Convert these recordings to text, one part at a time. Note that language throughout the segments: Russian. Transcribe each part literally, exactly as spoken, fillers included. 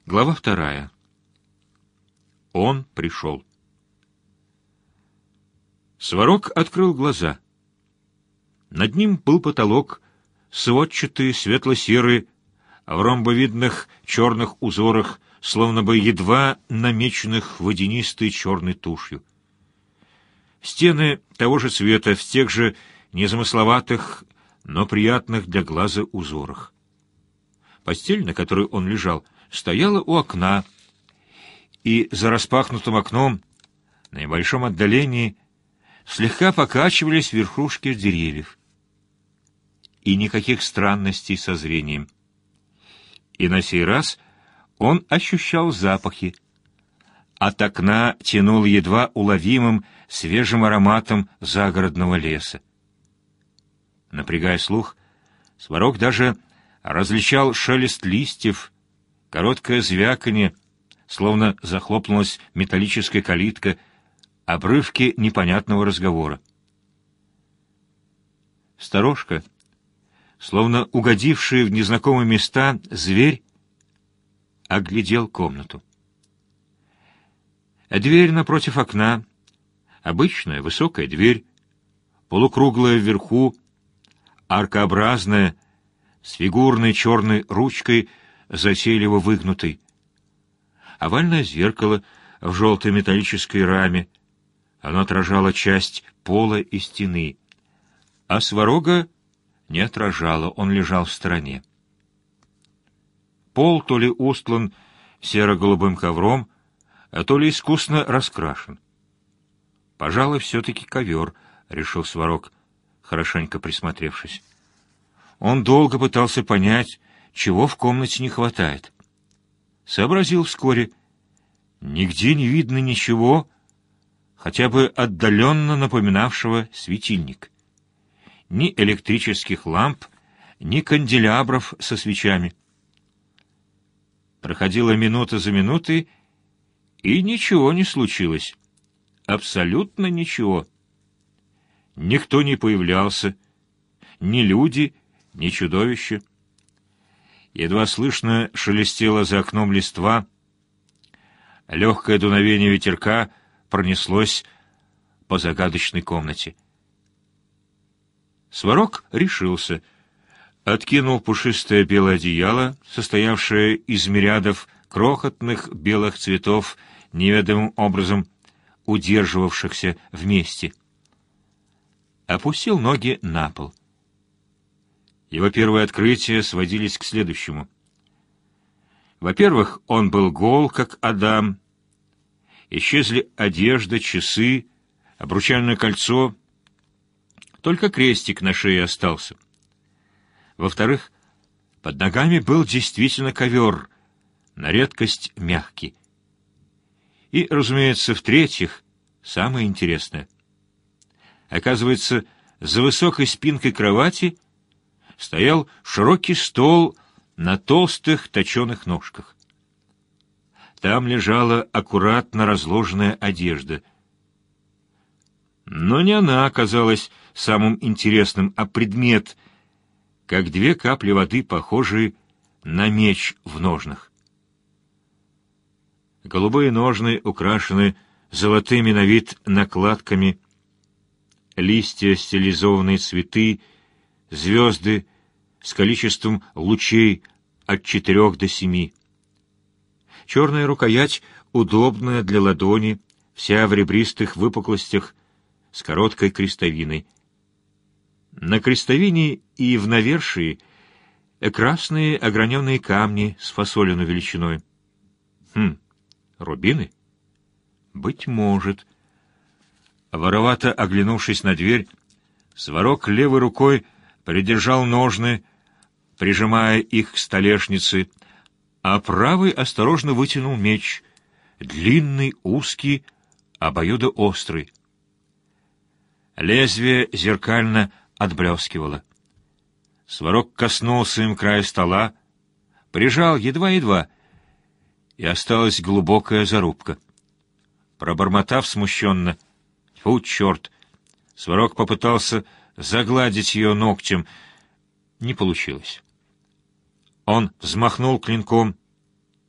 Глава вторая. Он пришел. Сварог открыл глаза. Над ним был потолок, сводчатый, светло-серый, в ромбовидных черных узорах, словно бы едва намеченных водянистой черной тушью. Стены того же цвета, в тех же незамысловатых, но приятных для глаза узорах. Постель, на которой он лежал, стояла у окна, и за распахнутым окном, на небольшом отдалении, слегка покачивались верхушки деревьев. И никаких странностей со зрением. И на сей раз он ощущал запахи. От окна тянул едва уловимым свежим ароматом загородного леса. Напрягая слух, Сварог даже различал шелест листьев, короткое звяканье, словно захлопнулась металлическая калитка, обрывки непонятного разговора. Сторожка, словно угодивший в незнакомые места зверь, оглядел комнату. Дверь напротив окна, обычная высокая дверь, полукруглая вверху, аркообразная, с фигурной черной ручкой, затейливо выгнутой. Овальное зеркало в желтой металлической раме. Оно отражало часть пола и стены. А Сварога не отражало, он лежал в стороне. Пол то ли устлан серо-голубым ковром, а то ли искусно раскрашен. «Пожалуй, все-таки ковер», — решил Сварог, хорошенько присмотревшись. Он долго пытался понять, чего в комнате не хватает. Сообразил вскоре. Нигде не видно ничего, хотя бы отдаленно напоминавшего светильник. Ни электрических ламп, ни канделябров со свечами. Проходила минута за минутой, и ничего не случилось. Абсолютно ничего. Никто не появлялся, ни люди, ни чудовище. Едва слышно шелестело за окном листва. Легкое дуновение ветерка пронеслось по загадочной комнате. Сварог решился. Откинул пушистое белое одеяло, состоявшее из мириадов крохотных белых цветов, неведомым образом удерживавшихся вместе. Опустил ноги на пол. Его первые открытия сводились к следующему. Во-первых, он был гол, как Адам. Исчезли одежда, часы, обручальное кольцо. Только крестик на шее остался. Во-вторых, под ногами был действительно ковер, на редкость мягкий. И, разумеется, в-третьих, самое интересное. Оказывается, за высокой спинкой кровати стоял широкий стол на толстых точеных ножках. Там лежала аккуратно разложенная одежда. Но не она оказалась самым интересным, а предмет, как две капли воды, похожие на меч в ножнах. Голубые ножны украшены золотыми на вид накладками, листья, стилизованные цветы, звезды с количеством лучей от четырех до семи. Черная рукоять удобная для ладони, вся в ребристых выпуклостях, с короткой крестовиной. На крестовине и в навершии красные ограненные камни с фасолину величиной. Хм, рубины? Быть может. Воровато оглянувшись на дверь, Сварог левой рукой придержал ножны, прижимая их к столешнице, а правый осторожно вытянул меч, длинный, узкий, обоюдоострый. Лезвие зеркально отблескивало. Сварог коснулся им края стола, прижал едва-едва, и осталась глубокая зарубка. Пробормотав смущенно: «Фу, черт!», Сварог попытался загладить ее ногтем. Не получилось. Он взмахнул клинком.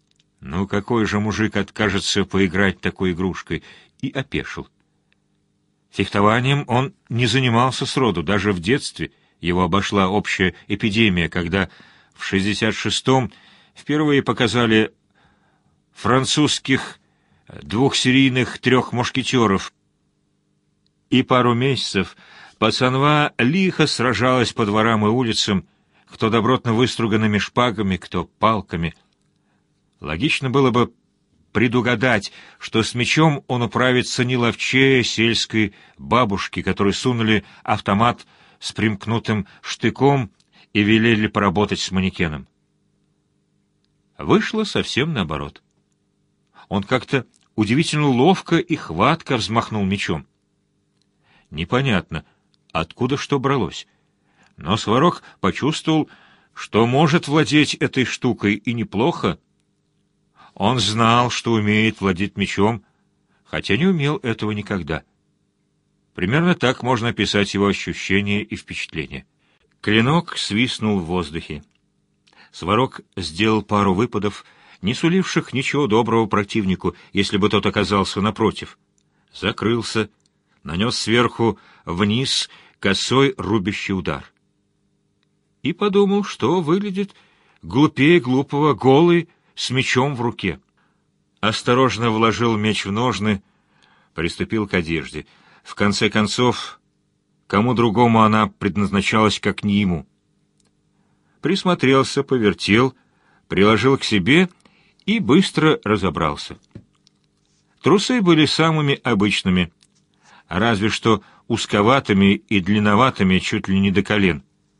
Ну, какой же мужик откажется поиграть такой игрушкой? И опешил. Фехтованием он не занимался сроду, даже в детстве его обошла общая эпидемия, когда в шестьдесят шестом впервые показали французских двухсерийных трех мушкетеров, и пару месяцев пацанва лихо сражалась по дворам и улицам, кто добротно выструганными шпагами, кто палками. Логично было бы предугадать, что с мечом он управится не ловчее сельской бабушки, которой сунули автомат с примкнутым штыком и велели поработать с манекеном. Вышло совсем наоборот. Он как-то удивительно ловко и хватко взмахнул мечом. Непонятно, откуда что бралось, но Сварог почувствовал, что может владеть этой штукой, и неплохо. Он знал, что умеет владеть мечом, хотя не умел этого никогда. Примерно так можно описать его ощущения и впечатления. Клинок свистнул в воздухе. Сварог сделал пару выпадов, не суливших ничего доброго противнику, если бы тот оказался напротив. Закрылся, нанес сверху вниз косой рубящий удар. И подумал, что выглядит глупее глупого, голый, с мечом в руке. Осторожно вложил меч в ножны, приступил к одежде. В конце концов, кому другому она предназначалась, как не ему. Присмотрелся, повертел, приложил к себе и быстро разобрался. Трусы были самыми обычными, разве что узковатыми и длинноватыми чуть ли не до колен.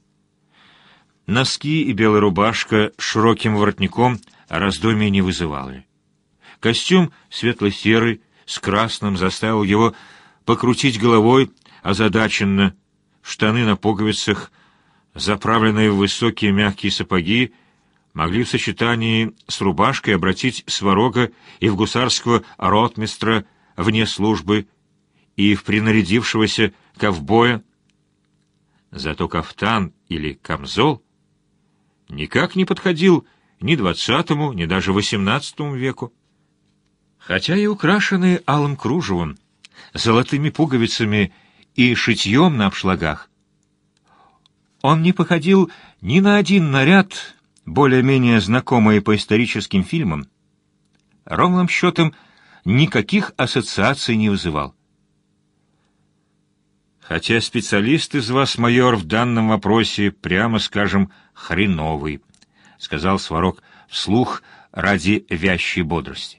Носки и белая рубашка с широким воротником раздумий не вызывали. Костюм светло-серый, с красным, заставил его покрутить головой озадаченно. Штаны на пуговицах, заправленные в высокие мягкие сапоги, могли в сочетании с рубашкой обратить Сварога и в гусарского ротмистра вне службы, и в принарядившегося ковбоя. Зато кафтан или камзол никак не подходил ни двадцатому, ни даже восемнадцатому веку. Хотя и украшенные алым кружевом, золотыми пуговицами и шитьем на обшлагах, он не походил ни на один наряд, более-менее знакомый по историческим фильмам, ровным счетом никаких ассоциаций не вызывал. Хотя специалист из вас, майор, в данном вопросе, прямо скажем, хреновый, — сказал Сварог вслух ради вящей бодрости.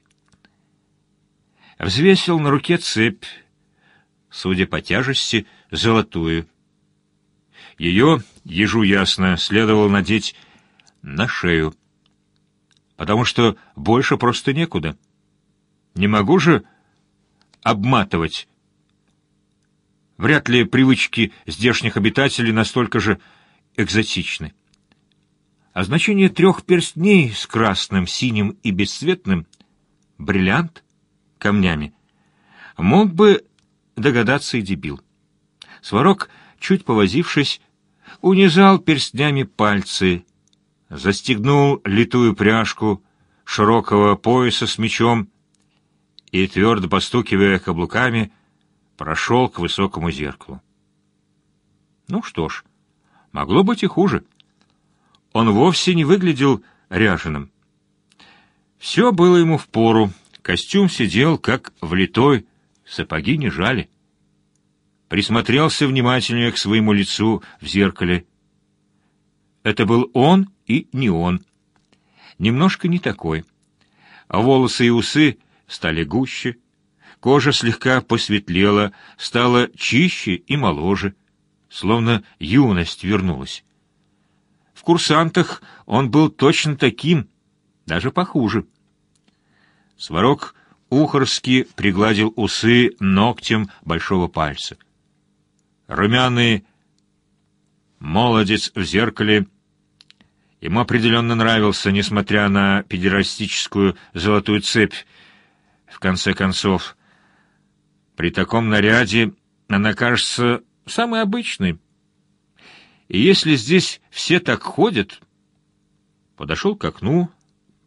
Взвесил на руке цепь, судя по тяжести, золотую. Ее, ежу ясно, следовало надеть на шею, потому что больше просто некуда. Не могу же обматывать. Вряд ли привычки здешних обитателей настолько же экзотичны. А значение трех перстней с красным, синим и бесцветным, бриллиант, камнями, мог бы догадаться и дебил. Сварог, чуть повозившись, унизал перстнями пальцы, застегнул литую пряжку широкого пояса с мечом и, твердо постукивая каблуками, прошел к высокому зеркалу. Ну что ж, могло быть и хуже. Он вовсе не выглядел ряженым. Все было ему впору, костюм сидел как влитой, сапоги не жали. Присмотрелся внимательнее к своему лицу в зеркале. Это был он и не он. Немножко не такой. А волосы и усы стали гуще, кожа слегка посветлела, стала чище и моложе, словно юность вернулась. В курсантах он был точно таким, даже похуже. Сварог ухорски пригладил усы ногтем большого пальца. Румяный молодец в зеркале ему определенно нравился, несмотря на педерастическую золотую цепь. В конце концов, при таком наряде она кажется самой обычной. И если здесь все так ходят... Подошел к окну,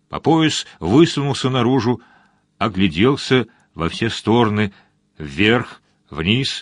по пояс высунулся наружу, огляделся во все стороны, вверх, вниз.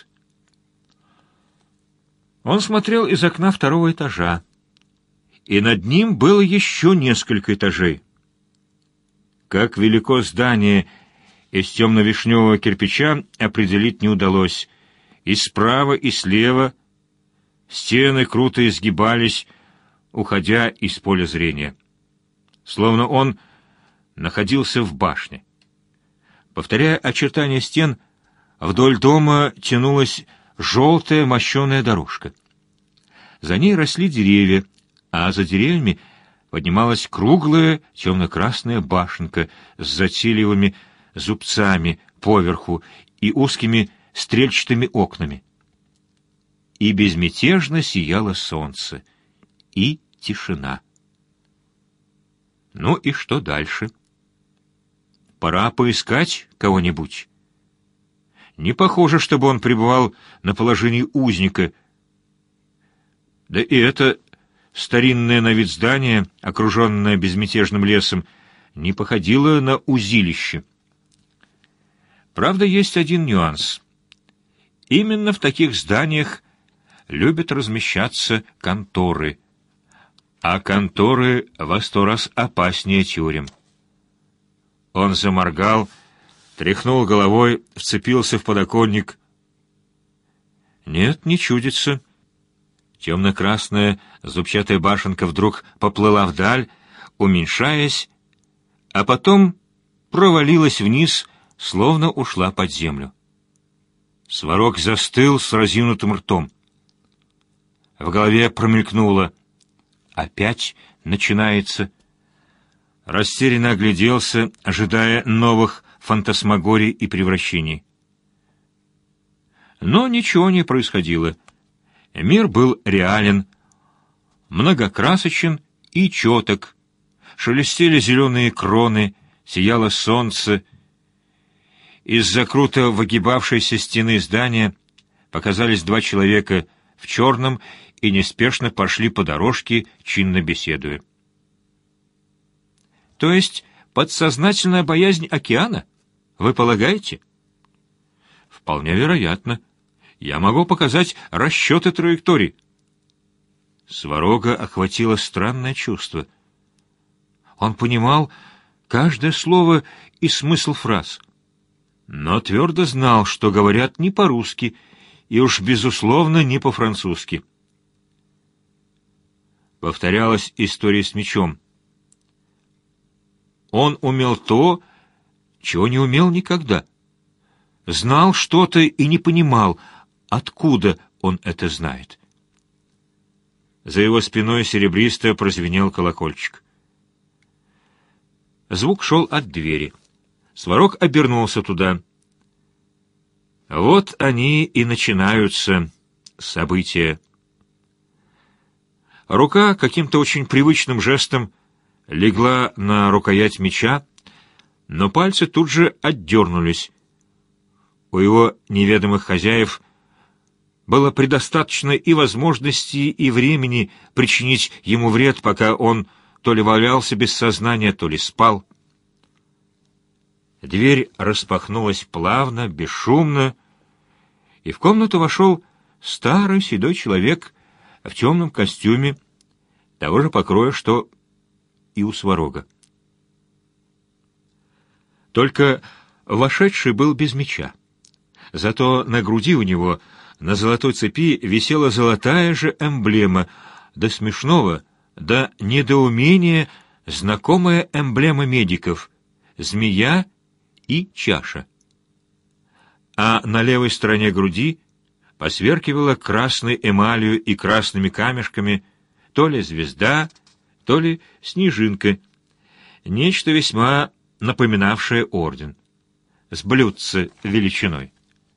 Он смотрел из окна второго этажа, и над ним было еще несколько этажей. Как велико здание из темно-вишневого кирпича определить не удалось. И справа, и слева стены круто изгибались, уходя из поля зрения. Словно он находился в башне. Повторяя очертания стен, вдоль дома тянулась желтая мощеная дорожка. За ней росли деревья, а за деревьями поднималась круглая темно-красная башенка с затейливыми зубцами поверху и узкими стрельчатыми окнами. И безмятежно сияло солнце, и тишина. Ну и что дальше? Пора поискать кого-нибудь. Не похоже, чтобы он пребывал на положении узника. Да и это старинное на вид здание, окруженное безмятежным лесом, не походило на узилище. Правда, есть один нюанс. Именно в таких зданиях любят размещаться конторы, а конторы во сто раз опаснее тюрем. Он заморгал, тряхнул головой, вцепился в подоконник. Нет, не чудится. Темно-красная зубчатая башенка вдруг поплыла вдаль, уменьшаясь, а потом провалилась вниз, словно ушла под землю. Сварог застыл с разинутым ртом. В голове промелькнуло: опять начинается. Растерянно огляделся, ожидая новых фантасмагорий и превращений. Но ничего не происходило. Мир был реален, многокрасочен и четок. Шелестели зеленые кроны, сияло солнце. Из-за круто выгибавшейся стены здания показались два человека в черном и неспешно пошли по дорожке, чинно беседуя. То есть подсознательная боязнь океана? Вы полагаете? Вполне вероятно. Я могу показать расчеты траекторий. Сварога охватило странное чувство. Он понимал каждое слово и смысл фраз, но твердо знал, что говорят не по-русски и уж, безусловно, не по-французски. Повторялась история с мечом. Он умел то, чего не умел никогда. Знал что-то и не понимал, откуда он это знает. За его спиной серебристо прозвенел колокольчик. Звук шел от двери. Сварог обернулся туда. Вот они и начинаются, события. Рука каким-то очень привычным жестом легла на рукоять меча, но пальцы тут же отдернулись. У его неведомых хозяев было предостаточно и возможности, и времени причинить ему вред, пока он то ли валялся без сознания, то ли спал. Дверь распахнулась плавно, бесшумно, и в комнату вошел старый седой человек в темном костюме, того же покроя, что и у Сварога. Только вошедший был без меча. Зато на груди у него на золотой цепи висела золотая же эмблема, до смешного, до недоумения знакомая эмблема медиков — змея и чаша. А на левой стороне груди посверкивала красной эмалью и красными камешками то ли звезда, то ли снежинка, нечто весьма напоминавшее орден, с блюдце величиной.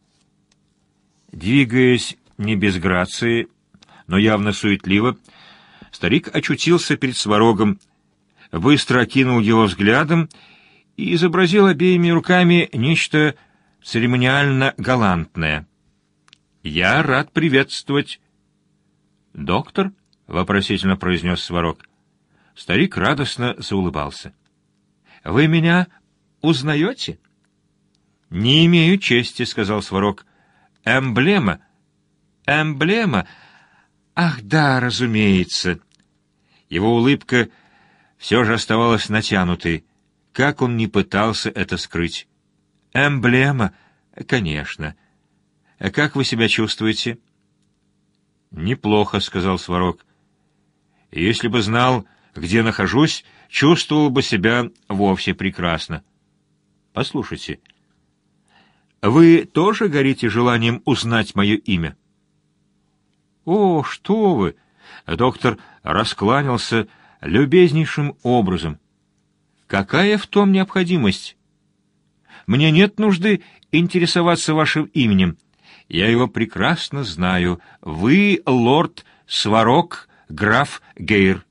Двигаясь не без грации, но явно суетливо, старик очутился перед Сварогом, быстро окинул его взглядом и изобразил обеими руками нечто церемониально-галантное. «Я рад приветствовать...» «Доктор?» — вопросительно произнес Сварог. Старик радостно заулыбался. Вы меня узнаете? Не имею чести, сказал Сварог. Эмблема. Эмблема. Ах, да, разумеется. Его улыбка все же оставалась натянутой, как он ни пытался это скрыть. Эмблема, конечно. А как вы себя чувствуете? Неплохо, сказал Сварог. Если бы знал, где нахожусь, чувствовал бы себя вовсе прекрасно. Послушайте, вы тоже горите желанием узнать мое имя? О, что вы! Доктор раскланялся любезнейшим образом. Какая в том необходимость? Мне нет нужды интересоваться вашим именем. Я его прекрасно знаю. Вы лорд Сварог, граф Гейр.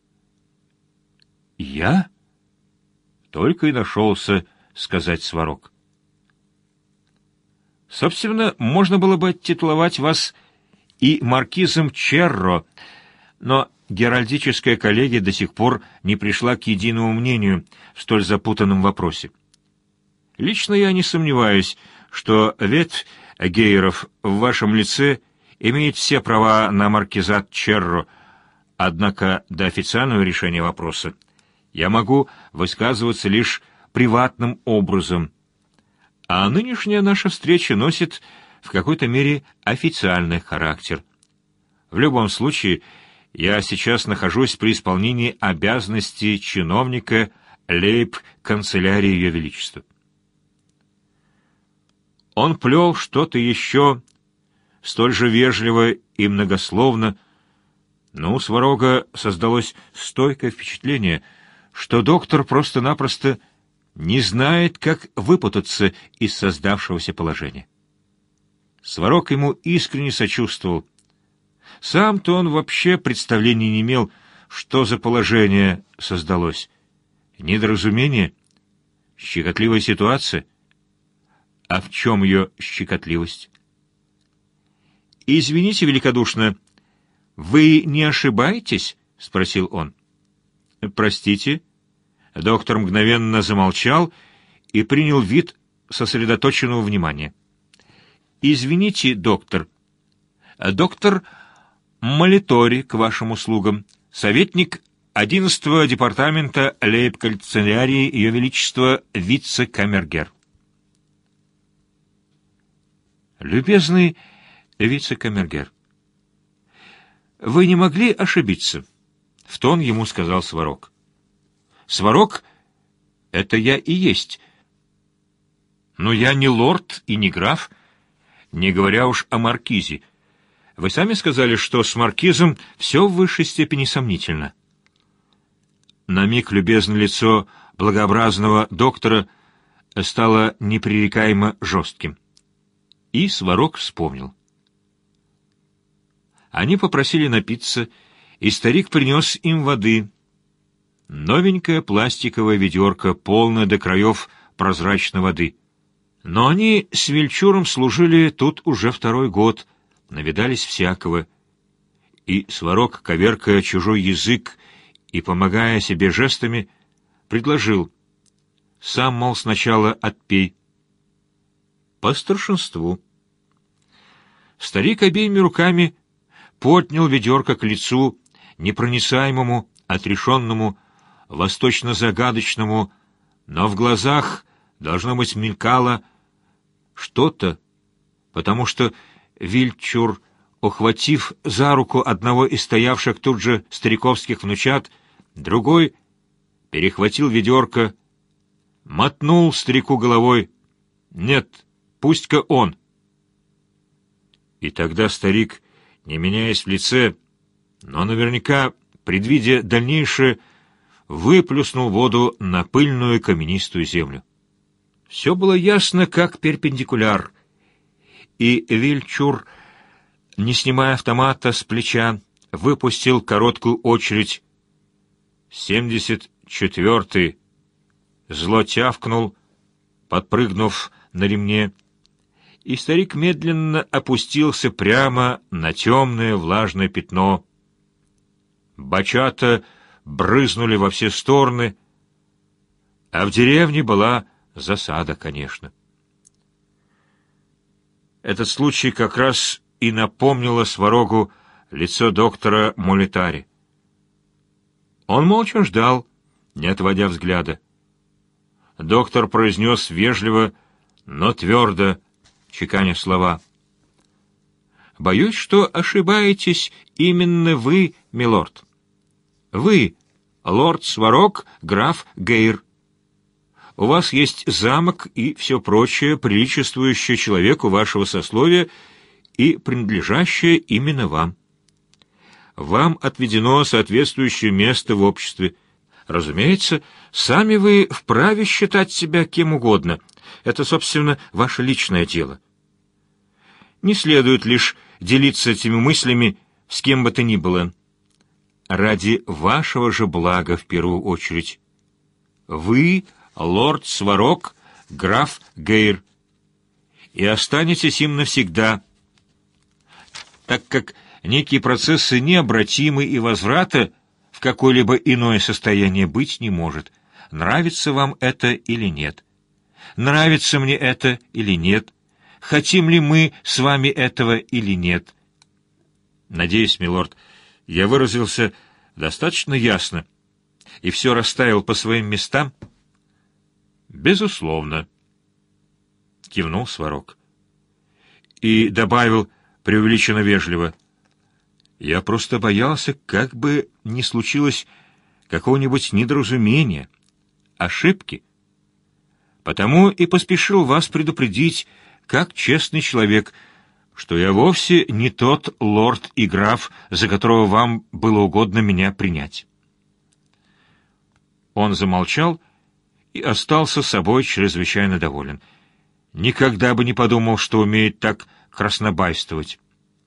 Я? Только и нашелся сказать Сварог. Собственно, можно было бы титуловать вас и маркизом Черро, но геральдическая коллегия до сих пор не пришла к единому мнению в столь запутанном вопросе. Лично я не сомневаюсь, что ветвь Гейров в вашем лице имеет все права на маркизат Черро, однако до официального решения вопроса я могу высказываться лишь приватным образом, а нынешняя наша встреча носит в какой-то мере официальный характер. В любом случае, я сейчас нахожусь при исполнении обязанностей чиновника лейб-канцелярии Ее Величества. Он плел что-то еще, столь же вежливо и многословно, но у Сварога создалось стойкое впечатление, что доктор просто-напросто не знает, как выпутаться из создавшегося положения. Сварог ему искренне сочувствовал. Сам-то он вообще представления не имел, что за положение создалось. Недоразумение? Щекотливая ситуация? А в чем ее щекотливость? «Извините великодушно, вы не ошибаетесь?» — спросил он. «Простите?» Доктор мгновенно замолчал и принял вид сосредоточенного внимания. «Извините, доктор. Доктор Молитори к вашим услугам, советник одиннадцатого департамента лейб-канцелярии Ее Величества вице-камергер». «Любезный вице-камергер, вы не могли ошибиться?» — в тон ему сказал Сварог. «Сварог — это я и есть. Но я не лорд и не граф, не говоря уж о маркизе. Вы сами сказали, что с маркизом все в высшей степени сомнительно». На миг любезное лицо благообразного доктора стало непререкаемо жестким. И Сварог вспомнил. Они попросили напиться, и старик принес им воды. Новенькая пластиковая ведерко, полное до краев прозрачной воды. Но они с Вельчуром служили тут уже второй год, навидались всякого. И Сварог, коверкая чужой язык и помогая себе жестами, предложил: «Сам, мол, сначала отпей». По старшинству. Старик обеими руками поднял ведерко к лицу, непроницаемому, отрешенному, восточно-загадочному, но в глазах, должно быть, мелькало что-то, потому что Вильчур, ухватив за руку одного из стоявших тут же стариковских внучат, другой перехватил ведерко, мотнул старику головой: «Нет, пусть-ка он». И тогда старик, не меняясь в лице, но наверняка, предвидя дальнейшее, выплюснул воду на пыльную каменистую землю. Все было ясно, как перпендикуляр, и Вильчур, не снимая автомата с плеча, выпустил короткую очередь. «Семьдесят четвертый!» Зло тявкнул, подпрыгнув на ремне, и старик медленно опустился прямо на темное влажное пятно. Бачата брызнули во все стороны, А в деревне была засада, конечно. Этот случай как раз и напомнило Сварогу лицо доктора Молитари. Он молча ждал, не отводя взгляда. Доктор произнес вежливо, но твердо, чеканя слова. «Боюсь, что ошибаетесь именно вы, милорд. Вы, лорд Сварог, граф Гейр. У вас есть замок и все прочее, приличествующее человеку вашего сословия и принадлежащее именно вам. Вам отведено соответствующее место в обществе. Разумеется, сами вы вправе считать себя кем угодно. Это, собственно, ваше личное дело. Не следует лишь делиться этими мыслями с кем бы то ни было. Ради вашего же блага в первую очередь. Вы, лорд Сварог, граф Гейр, и останетесь им навсегда, так как некие процессы необратимы и возврата в какое-либо иное состояние быть не может. Нравится вам это или нет? Нравится мне это или нет? Хотим ли мы с вами этого или нет? Надеюсь, милорд, я выразился достаточно ясно, и все расставил по своим местам? Безусловно, кивнул Сварог. И добавил преувеличенно вежливо: я просто боялся, как бы не случилось какого-нибудь недоразумения, ошибки. Потому и поспешил вас предупредить, как честный человек, что я вовсе не тот лорд и граф, за которого вам было угодно меня принять. Он замолчал и остался собой чрезвычайно доволен. Никогда бы не подумал, что умеет так краснобайствовать.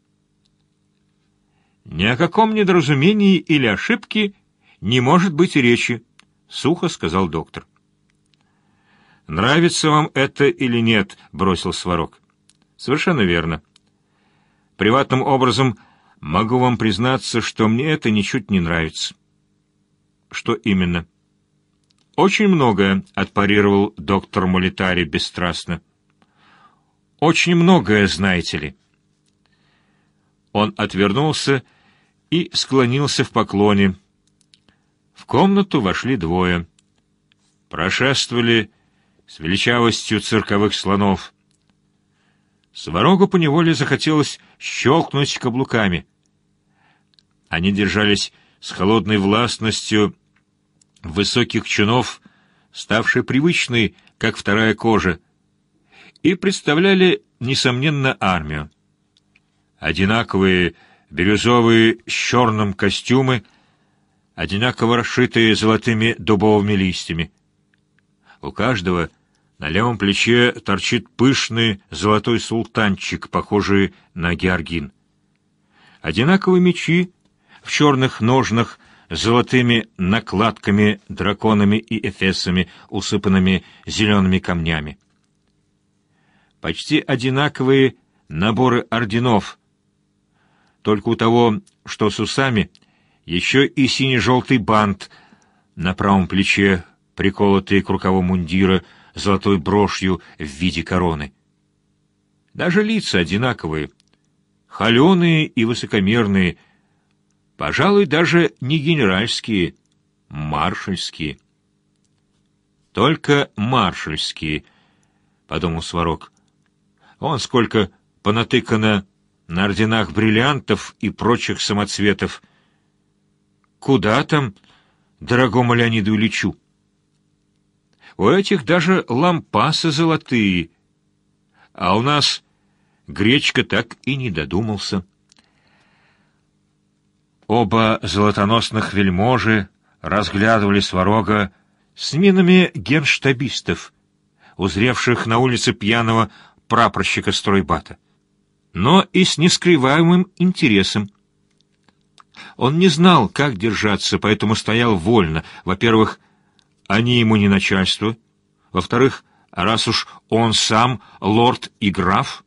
«Ни о каком недоразумении или ошибке не может быть и речи», — сухо сказал доктор. «Нравится вам это или нет?» — бросил Сварог. «Совершенно верно. Приватным образом могу вам признаться, что мне это ничуть не нравится». «Что именно?» «Очень многое», — отпарировал доктор Молитари бесстрастно. «Очень многое, знаете ли». Он отвернулся и склонился в поклоне. В комнату вошли двое. Прошествовали с величавостью цирковых слонов. Сварогу поневоле захотелось щелкнуть каблуками. Они держались с холодной властностью высоких чинов, ставшей привычной, как вторая кожа, и представляли, несомненно, армию. Одинаковые бирюзовые с черным костюмы, одинаково расшитые золотыми дубовыми листьями. У каждого на левом плече торчит пышный золотой султанчик, похожий на георгин. Одинаковые мечи в черных ножнах с золотыми накладками, драконами и эфесами, усыпанными зелеными камнями. Почти одинаковые наборы орденов, только у того, что с усами, еще и сине-желтый бант на правом плече, приколотый к рукаву мундира золотой брошью в виде короны. Даже лица одинаковые, холеные и высокомерные, пожалуй, даже не генеральские, маршальские. «Только маршальские», — подумал Сварог. «Он сколько понатыкано на орденах бриллиантов и прочих самоцветов. Куда там дорогому Леониду Ильичу? У этих даже лампасы золотые, а у нас Гречка так и не додумался». Оба золотоносных вельможи разглядывали Сварога с минами генштабистов, узревших на улице пьяного прапорщика стройбата, но и с нескрываемым интересом. Он не знал, как держаться, поэтому стоял вольно. Во-первых, они ему не начальство. Во-вторых, раз уж он сам лорд и граф.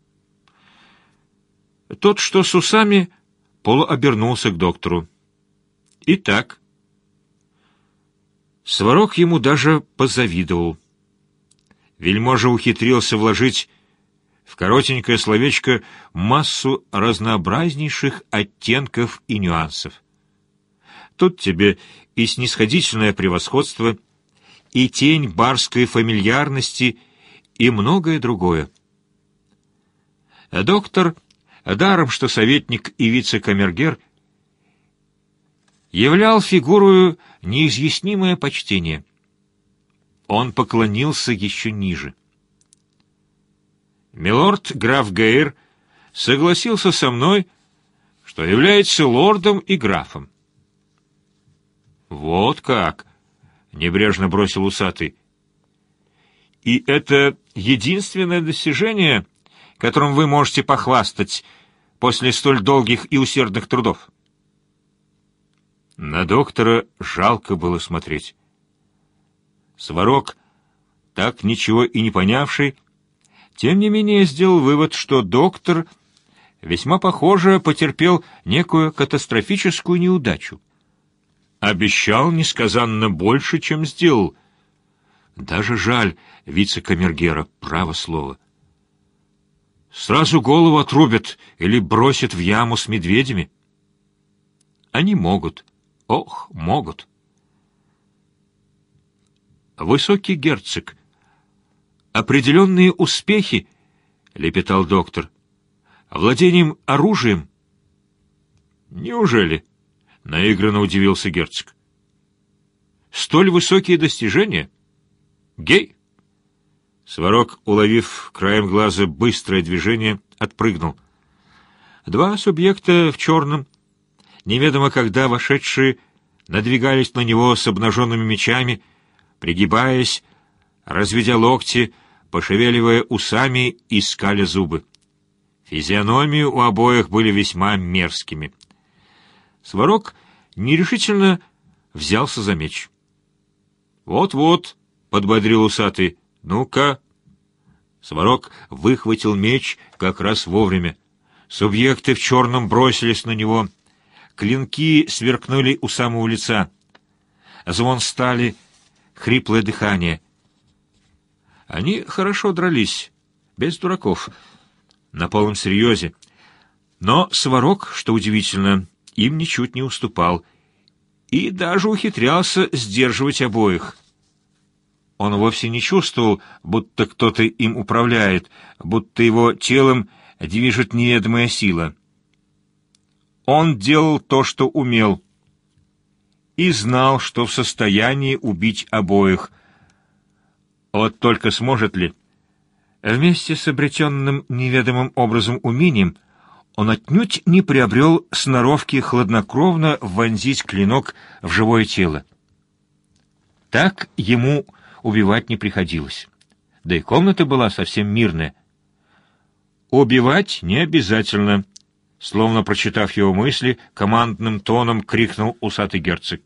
Тот, что с усами, полуобернулся к доктору. «Итак, Сварог ему даже позавидовал. Вельможа ухитрился вложить в коротенькое словечко массу разнообразнейших оттенков и нюансов. Тут тебе и снисходительное превосходство, и тень барской фамильярности, и многое другое. А доктор, даром что советник и вице-камергер, являл фигурою неизъяснимое почтение. Он поклонился еще ниже. Милорд граф Гейр согласился со мной, что является лордом и графом. «Вот как!» — небрежно бросил усатый. «И это единственное достижение, которым вы можете похвастать после столь долгих и усердных трудов?» На доктора жалко было смотреть. Сварог, так ничего и не понявший, тем не менее сделал вывод, что доктор, весьма похоже, потерпел некую катастрофическую неудачу. Обещал несказанно больше, чем сделал. Даже жаль вице-камергера, право слово. Сразу голову отрубят или бросят в яму с медведями. Они могут. Ох, могут. Высокий герцог. Определенные успехи, — лепетал доктор. Владением оружием. Неужели? — наигранно удивился герцог. Столь высокие достижения? Гей? Сварог, уловив краем глаза быстрое движение, отпрыгнул. Два субъекта в черном, неведомо когда вошедшие, надвигались на него с обнаженными мечами, пригибаясь, разведя локти, пошевеливая усами и скаля зубы. Физиономии у обоих были весьма мерзкими. Сварог нерешительно взялся за меч. «Вот-вот», — подбодрил усатый, — «ну-ка». Сварог выхватил меч как раз вовремя. Субъекты в черном бросились на него. Клинки сверкнули у самого лица. Звон стали, хриплое дыхание. Они хорошо дрались, без дураков, на полном серьезе. Но Сварог, что удивительно, им ничуть не уступал и даже ухитрялся сдерживать обоих. Он вовсе не чувствовал, будто кто-то им управляет, будто его телом движет неведомая сила. Он делал то, что умел, и знал, что в состоянии убить обоих. Вот только сможет ли? Вместе с обретенным неведомым образом умением он отнюдь не приобрел сноровки хладнокровно вонзить клинок в живое тело. Так ему убивать не приходилось. Да и комната была совсем мирная. «Убивать не обязательно», — словно прочитав его мысли, командным тоном крикнул усатый герцог.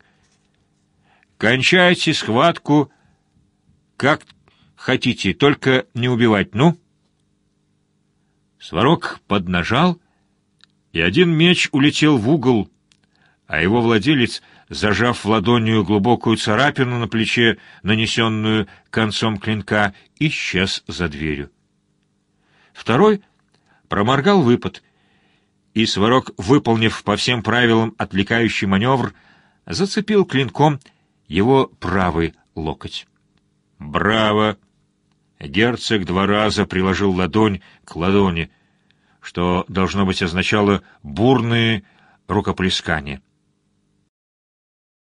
«Кончайте схватку, как хотите, только не убивать, ну?» Сварог поднажал, и один меч улетел в угол, а его владелец, зажав ладонью глубокую царапину на плече, нанесенную концом клинка, исчез за дверью. Второй проморгал выпад, и Сварог, выполнив по всем правилам отвлекающий маневр, зацепил клинком его правый локоть. «Браво!» Герцог два раза приложил ладонь к ладони, что, должно быть, означало бурные рукоплескания.